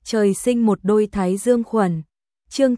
trời sinh một đôi thái dương khuẩn. Chương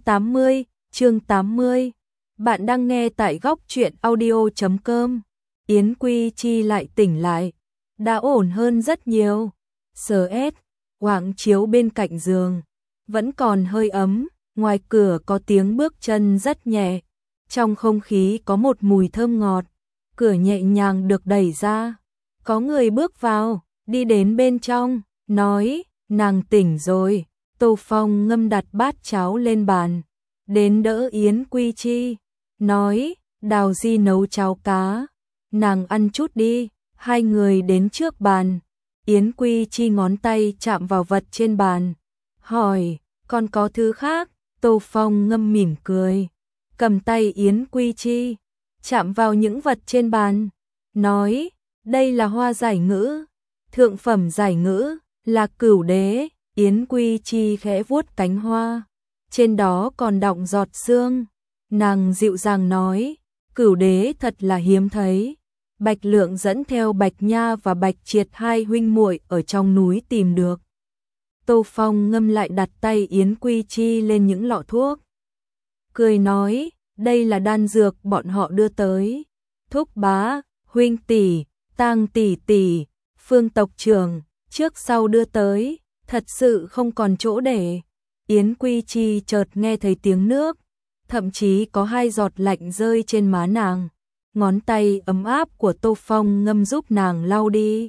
80. Bạn đang nghe tại góc truyện audio.com. Yến Quy Chi lại tỉnh lại, đã ổn hơn rất nhiều. CS, quảng chiếu bên cạnh giường, vẫn còn hơi ấm, ngoài cửa có tiếng bước chân rất nhẹ. Trong không khí có một mùi thơm ngọt, cửa nhẹ nhàng được đẩy ra. Có người bước vào, đi đến bên trong, nói, nàng tỉnh rồi. Tô Phong ngâm đặt bát cháo lên bàn, đến đỡ Yến Quy Chi, nói, Đào Di nấu cháo cá, nàng ăn chút đi. Hai người đến trước bàn, Yến Quy Chi ngón tay chạm vào vật trên bàn, hỏi, còn có thứ khác? Tô Phong ngâm mỉm cười, cầm tay Yến Quy Chi, chạm vào những vật trên bàn, nói, đây là hoa giải ngữ, thượng phẩm giải ngữ, là cửu đế. Yến Quy Chi khẽ vuốt cánh hoa, trên đó còn đọng giọt sương. Nàng dịu dàng nói, cửu đế thật là hiếm thấy. Bạch Lượng dẫn theo Bạch Nha và Bạch Triệt hai huynh muội ở trong núi tìm được. Tô Phong ngâm lại đặt tay Yến Quy Chi lên những lọ thuốc, cười nói, đây là đan dược bọn họ đưa tới. Thúc bá, huynh tỷ, Tang tỷ tỷ, Phương tộc trưởng, trước sau đưa tới, thật sự không còn chỗ để. Yến Quy Chi chợt nghe thấy tiếng nước, thậm chí có hai giọt lạnh rơi trên má nàng. Ngón tay ấm áp của Tô Phong ngâm giúp nàng lau đi,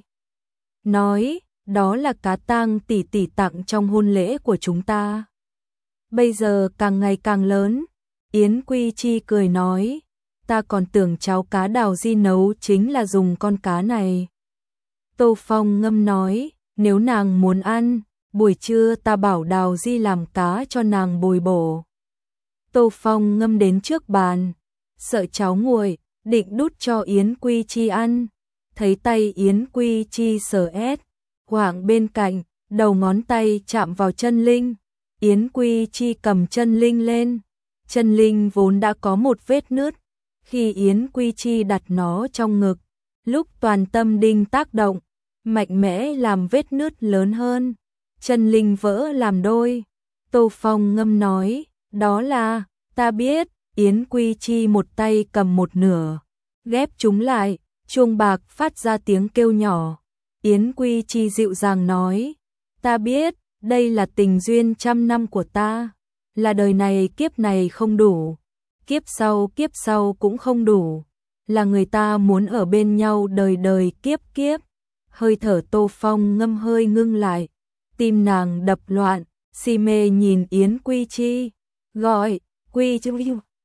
nói, đó là cá Tang tỷ tỷ tặng trong hôn lễ của chúng ta, bây giờ càng ngày càng lớn. Yến Quy Chi cười nói, ta còn tưởng cháo cá Đào Di nấu chính là dùng con cá này. Tô Phong ngâm nói, nếu nàng muốn ăn, buổi trưa ta bảo Đào Di làm cá cho nàng bồi bổ. Tô Phong ngâm đến trước bàn, sợ cháo nguội, định đút cho Yến Quy Chi ăn. Thấy tay Yến Quy Chi sờ ét, quảng bên cạnh, đầu ngón tay chạm vào chân linh. Yến Quy Chi cầm chân linh lên, chân linh vốn đã có một vết nứt. Khi Yến Quy Chi đặt nó trong ngực, lúc toàn tâm đinh tác động, mạnh mẽ làm vết nứt lớn hơn, chân linh vỡ làm đôi. Tô Phong ngâm nói, đó là, ta biết. Yến Quy Chi một tay cầm một nửa, ghép chúng lại, chuông bạc phát ra tiếng kêu nhỏ. Yến Quy Chi dịu dàng nói, ta biết, đây là tình duyên trăm năm của ta, là đời này kiếp này không đủ, kiếp sau cũng không đủ, là người ta muốn ở bên nhau đời đời kiếp kiếp. Hơi thở Tô Phong ngâm hơi ngưng lại, tim nàng đập loạn, si mê nhìn Yến Quy Chi, gọi, Quy Chi.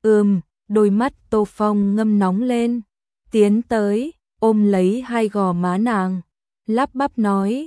Đôi mắt Tô Phong ngâm nóng lên, tiến tới, ôm lấy hai gò má nàng, lắp bắp nói,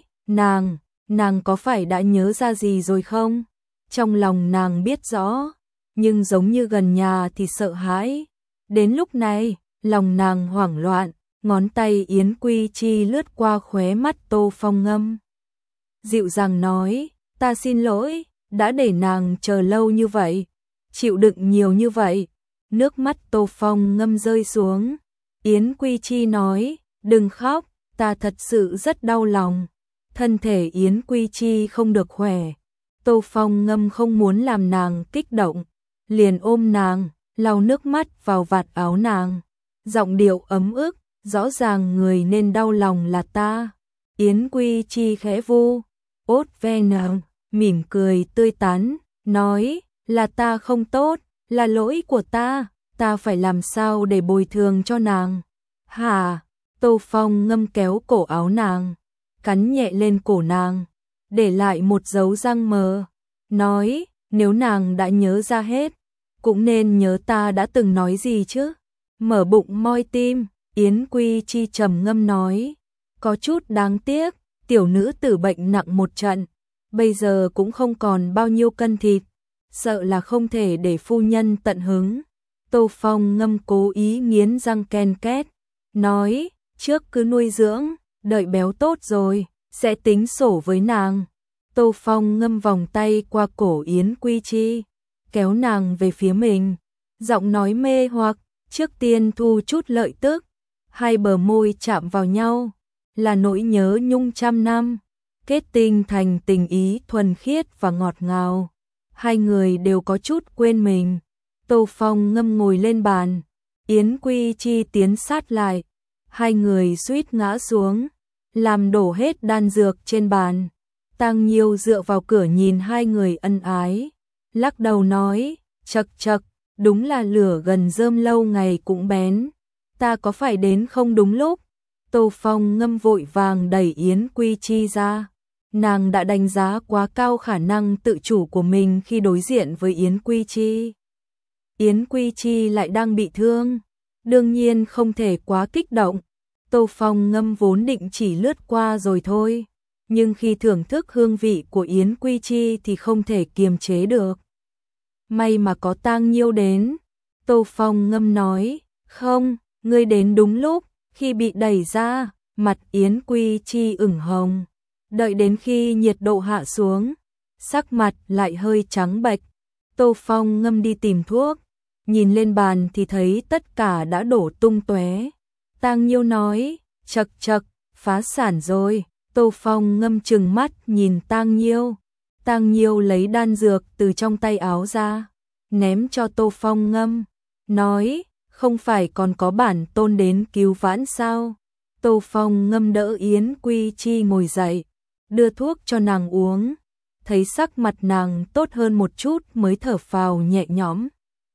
nàng có phải đã nhớ ra gì rồi không? Trong lòng nàng biết rõ, nhưng giống như gần nhà thì sợ hãi. Đến lúc này, lòng nàng hoảng loạn, ngón tay Yến Quy Chi lướt qua khóe mắt Tô Phong ngâm. Dịu dàng nói, ta xin lỗi, đã để nàng chờ lâu như vậy, chịu đựng nhiều như vậy. Nước mắt Tô Phong ngâm rơi xuống. Yến Quy Chi nói, đừng khóc, ta thật sự rất đau lòng. Thân thể Yến Quy Chi không được khỏe. Tô Phong ngâm không muốn làm nàng kích động, liền ôm nàng, lau nước mắt vào vạt áo nàng. Giọng điệu ấm ức, rõ ràng người nên đau lòng là ta. Yến Quy Chi khẽ vu ốt ve nàng, mỉm cười tươi tắn, nói, là ta không tốt, là lỗi của ta phải làm sao để bồi thường cho nàng? Hả? Tô Phong ngâm kéo cổ áo nàng, cắn nhẹ lên cổ nàng, để lại một dấu răng mờ, nói, nếu nàng đã nhớ ra hết, cũng nên nhớ ta đã từng nói gì chứ. Mở bụng moi tim, Yến Quy Chi trầm ngâm nói, có chút đáng tiếc, tiểu nữ tử bệnh nặng một trận, bây giờ cũng không còn bao nhiêu cân thịt, sợ là không thể để phu nhân tận hứng. Tô Phong ngâm cố ý nghiến răng ken két, nói, trước cứ nuôi dưỡng, đợi béo tốt rồi, sẽ tính sổ với nàng. Tô Phong ngâm vòng tay qua cổ Yến Quy Chi, kéo nàng về phía mình, giọng nói mê hoặc, trước tiên thu chút lợi tức. Hai bờ môi chạm vào nhau, là nỗi nhớ nhung trăm năm. kết tinh thành tình ý thuần khiết và ngọt ngào. Hai người đều có chút quên mình. Tô Phong Ngâm ngồi lên bàn, Yến Quy Chi tiến sát lại, hai người suýt ngã xuống, làm đổ hết đan dược trên bàn. Tang Nhiêu dựa vào cửa nhìn hai người ân ái, lắc đầu nói, chậc chậc, đúng là lửa gần rơm lâu ngày cũng bén, ta có phải đến không đúng lúc. Tô Phong Ngâm vội vàng đẩy Yến Quy Chi ra, nàng đã đánh giá quá cao khả năng tự chủ của mình khi đối diện với Yến Quy Chi. Yến Quy Chi lại đang bị thương, đương nhiên không thể quá kích động. Tô Phong Ngâm vốn định chỉ lướt qua rồi thôi, nhưng khi thưởng thức hương vị của Yến Quy Chi thì không thể kiềm chế được. May mà có Tang Nhiêu đến. Tô Phong Ngâm nói, không, ngươi đến đúng lúc. Khi bị đẩy ra, mặt Yến Quy Chi ửng hồng. Đợi đến khi nhiệt độ hạ xuống, sắc mặt lại hơi trắng bệch. Tô Phong Ngâm đi tìm thuốc, nhìn lên bàn thì thấy tất cả đã đổ tung tóe. Tang Nhiêu nói, chậc chậc, phá sản rồi. Tô Phong Ngâm trừng mắt nhìn Tang Nhiêu. Tang Nhiêu lấy đan dược từ trong tay áo ra, ném cho Tô Phong Ngâm, nói, không phải còn có bản tôn đến cứu vãn sao? Tô Phong Ngâm đỡ Yến Quy Chi ngồi dậy, đưa thuốc cho nàng uống, thấy sắc mặt nàng tốt hơn một chút mới thở phào nhẹ nhõm.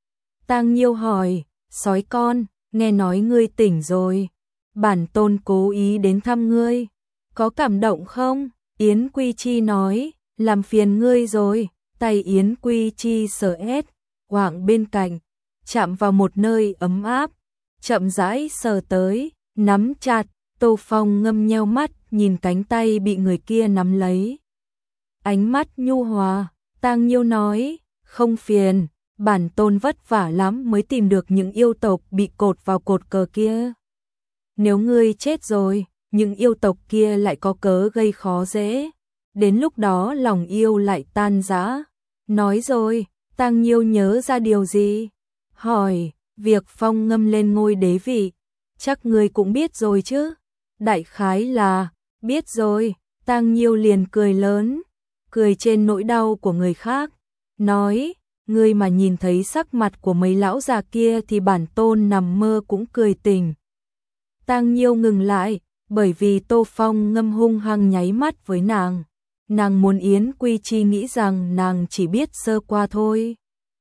Tang Nhiêu hỏi, sói con, nghe nói ngươi tỉnh rồi, bản tôn cố ý đến thăm ngươi, có cảm động không? Yến Quy Chi nói, làm phiền ngươi rồi. Tay Yến Quy Chi sờ ét, quạng bên cạnh, chạm vào một nơi ấm áp, chậm rãi sờ tới, nắm chặt. Tô Phong Ngâm nheo mắt nhìn cánh tay bị người kia nắm lấy, ánh mắt nhu hòa. Tang Nhiêu nói, không phiền, bản tôn vất vả lắm mới tìm được những yêu tộc bị cột vào cột cờ kia. Nếu ngươi chết rồi, những yêu tộc kia lại có cớ gây khó dễ, đến lúc đó lòng yêu lại tan rã. Nói rồi, Tang Nhiêu nhớ ra điều gì? Hỏi, việc Phong Ngâm lên ngôi đế vị, chắc ngươi cũng biết rồi chứ? Đại khái là, biết rồi. Tang Nhiêu liền cười lớn, cười trên nỗi đau của người khác, nói, ngươi mà nhìn thấy sắc mặt của mấy lão già kia thì bản tôn nằm mơ cũng cười tỉnh. Tang Nhiêu ngừng lại, bởi vì Tô Phong Ngâm hung hăng nháy mắt với nàng. Nàng muốn Yến Quy Chi nghĩ rằng nàng chỉ biết sơ qua thôi.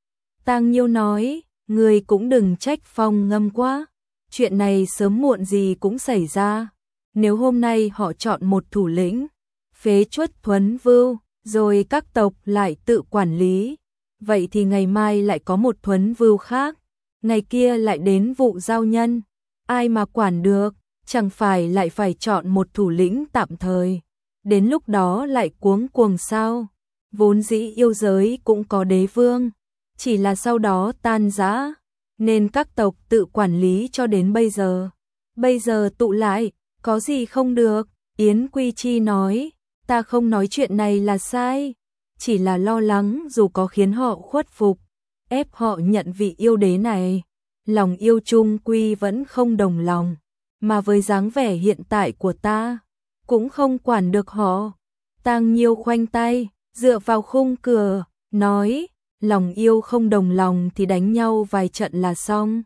Tang Nhiêu nói, ngươi cũng đừng trách Phong Ngâm quá, chuyện này sớm muộn gì cũng xảy ra. Nếu hôm nay họ chọn một thủ lĩnh, phế truất Thuấn Vưu, rồi các tộc lại tự quản lý, vậy thì ngày mai lại có một Thuấn Vưu khác, ngày kia lại đến vụ giao nhân, ai mà quản được, chẳng phải lại phải chọn một thủ lĩnh tạm thời. Đến lúc đó lại cuống cuồng sao? Vốn dĩ yêu giới cũng có đế vương, chỉ là sau đó tan rã, nên các tộc tự quản lý cho đến bây giờ. Bây giờ tụ lại, có gì không được? Yến Quy Chi nói, ta không nói chuyện này là sai, chỉ là lo lắng dù có khiến họ khuất phục, ép họ nhận vị yêu đế này, lòng yêu chung quy vẫn không đồng lòng, mà với dáng vẻ hiện tại của ta, cũng không quản được họ. Tang Nhiêu khoanh tay, dựa vào khung cửa, nói, lòng yêu không đồng lòng thì đánh nhau vài trận là xong.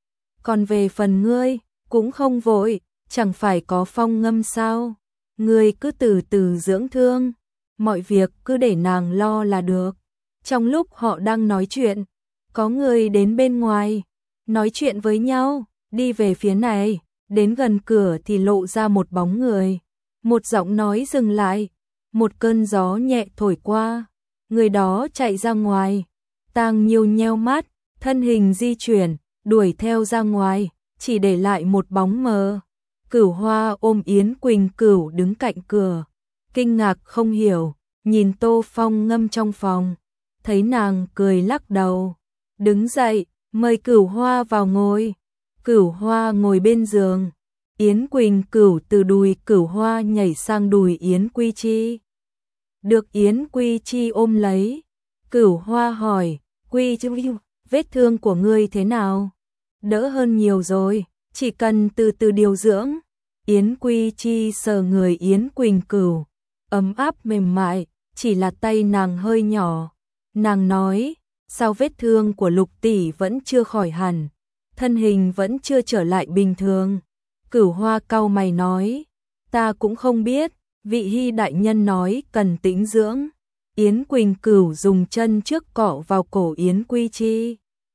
Còn về phần ngươi, cũng không vội, chẳng phải có Phong Ngâm sao? Ngươi cứ từ từ dưỡng thương, mọi việc cứ để nàng lo là được. Trong lúc họ đang nói chuyện, có người đến bên ngoài, nói chuyện với nhau, đi về phía này, đến gần cửa thì lộ ra một bóng người. Một giọng nói dừng lại, một cơn gió nhẹ thổi qua, người đó chạy ra ngoài. Tang Nhiêu nheo mắt, thân hình di chuyển, đuổi theo ra ngoài, chỉ để lại một bóng mờ. Cửu Hoa ôm Yến Quỳnh Cửu đứng cạnh cửa, kinh ngạc không hiểu, nhìn Tô Phong Ngâm trong phòng, thấy nàng cười lắc đầu, đứng dậy, mời Cửu Hoa vào ngồi. Cửu Hoa ngồi bên giường, Yến Quỳnh Cửu từ đùi Cửu Hoa nhảy sang đùi Yến Quy Chi. Được Yến Quy Chi ôm lấy, Cửu Hoa hỏi, Quy Chi, vết thương của ngươi thế nào? Đỡ hơn nhiều rồi, chỉ cần từ từ điều dưỡng. Yến Quy Chi sờ người Yến Quỳnh Cửu, ấm áp mềm mại, chỉ là tay nàng hơi nhỏ. Nàng nói, sao vết thương của Lục tỷ vẫn chưa khỏi hẳn, thân hình vẫn chưa trở lại bình thường. Cửu Hoa cau mày nói, ta cũng không biết, vị Hy đại nhân nói cần tĩnh dưỡng. Yến Quỳnh Cửu dùng chân trước cọ vào cổ Yến Quy Chi.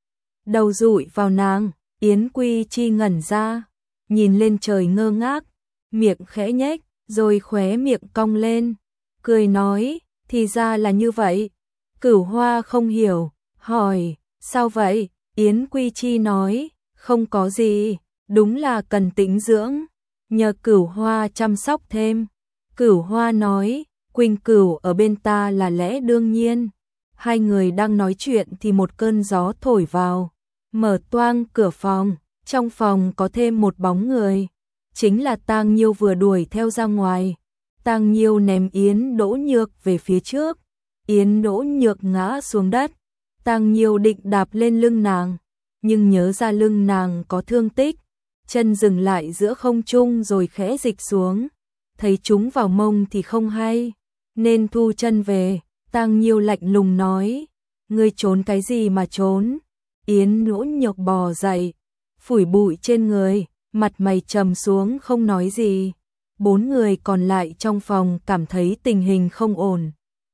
Đầu dụi vào nàng, Yến Quy Chi ngẩn ra, nhìn lên trời ngơ ngác, miệng khẽ nhếch, rồi khóe miệng cong lên, cười nói, thì ra là như vậy. Cửu Hoa không hiểu, hỏi, sao vậy? Yến Quy Chi nói, không có gì, đúng là cần tĩnh dưỡng, nhờ Cửu Hoa chăm sóc thêm. Cửu Hoa nói, Quỳnh Cửu ở bên ta là lẽ đương nhiên. Hai người đang nói chuyện thì một cơn gió thổi vào, mở toang cửa phòng, trong phòng có thêm một bóng người, chính là Tang Nhiêu vừa đuổi theo ra ngoài. Tang Nhiêu ném Yến Đỗ Nhược về phía trước, Yến Đỗ Nhược ngã xuống đất. Tang Nhiêu định đạp lên lưng nàng, nhưng nhớ ra lưng nàng có thương tích, chân dừng lại giữa không trung rồi khẽ dịch xuống, thấy chúng vào mông thì không hay, nên thu chân về. Tang Nhiêu lạnh lùng nói, ngươi trốn cái gì mà trốn? Yến Đỗ Nhược bò dậy, phủi bụi trên người, mặt mày trầm xuống không nói gì. Bốn người còn lại trong phòng cảm thấy tình hình không ổn,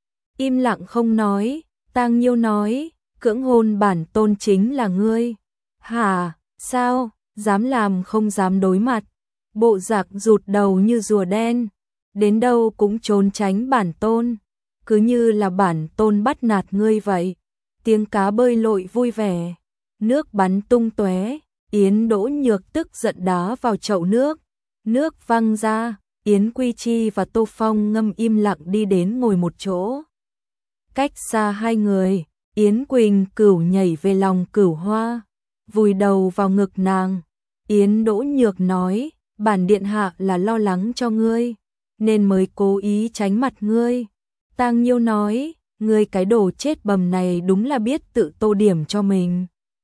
im lặng không nói. Tang Nhiêu nói, cưỡng hôn bản tôn chính là ngươi. Hả, sao, dám làm không dám đối mặt, bộ dạng rụt đầu như rùa đen, đến đâu cũng trốn tránh bản tôn, cứ như là bản tôn bắt nạt ngươi vậy. Tiếng cá bơi lội vui vẻ, nước bắn tung tóe, Yến Đỗ Nhược tức giận đá vào chậu nước, nước văng ra. Yến Quy Chi và Tô Phong ngâm im lặng đi đến ngồi một chỗ, cách xa hai người. Yến Quỳnh Cửu nhảy về lòng Cửu Hoa, vùi đầu vào ngực nàng. Yến Đỗ Nhược nói, bản điện hạ là lo lắng cho ngươi, nên mới cố ý tránh mặt ngươi. Tang Nhiêu nói, ngươi cái đồ chết bầm này đúng là biết tự tô điểm cho mình.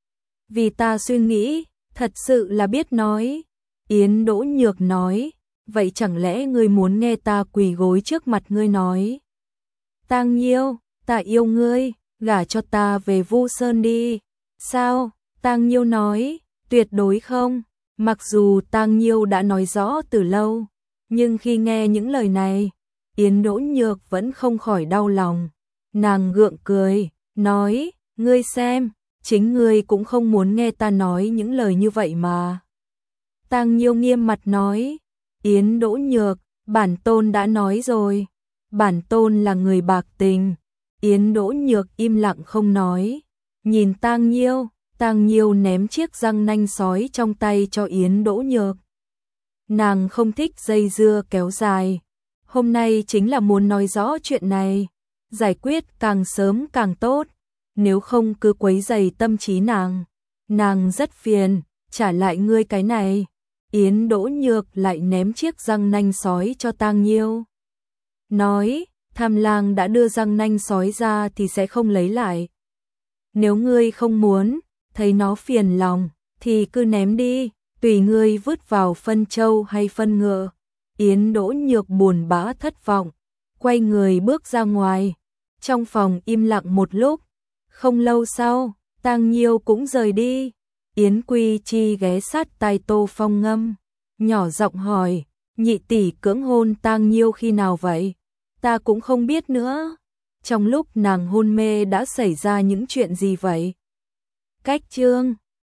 Vì ta suy nghĩ, thật sự là biết nói. Yến Đỗ Nhược nói, vậy chẳng lẽ ngươi muốn nghe ta quỳ gối trước mặt ngươi nói? Tang Nhiêu, ta yêu ngươi, gả cho ta về Vu Sơn đi. Sao? Tang Nhiêu nói, tuyệt đối không. Mặc dù Tang Nhiêu đã nói rõ từ lâu, nhưng khi nghe những lời này, Yến Đỗ Nhược vẫn không khỏi đau lòng. Nàng gượng cười, nói, ngươi xem, chính ngươi cũng không muốn nghe ta nói những lời như vậy mà. Tang Nhiêu nghiêm mặt nói, Yến Đỗ Nhược, bản tôn đã nói rồi, bản tôn là người bạc tình. Yến Đỗ Nhược im lặng không nói, nhìn Tang Nhiêu. Tang Nhiêu ném chiếc răng nanh sói trong tay cho Yến Đỗ Nhược. Nàng không thích dây dưa kéo dài, hôm nay chính là muốn nói rõ chuyện này, giải quyết càng sớm càng tốt, nếu không cứ quấy rầy tâm trí nàng. Nàng rất phiền, trả lại ngươi cái này. Yến Đỗ Nhược lại ném chiếc răng nanh sói cho Tang Nhiêu, nói, Tham Lang đã đưa răng nanh sói ra thì sẽ không lấy lại. Nếu ngươi không muốn, thấy nó phiền lòng, thì cứ ném đi, tùy ngươi vứt vào phân trâu hay phân ngựa. Yến Đỗ Nhược buồn bã thất vọng, quay người bước ra ngoài. Trong phòng im lặng một lúc, không lâu sau, Tang Nhiêu cũng rời đi. Yến Quy Chi ghé sát tai Tô Phong ngâm, nhỏ giọng hỏi, nhị tỷ cưỡng hôn Tang Nhiêu khi nào vậy? Ta cũng không biết nữa. Trong lúc nàng hôn mê đã xảy ra những chuyện gì vậy? Cách chương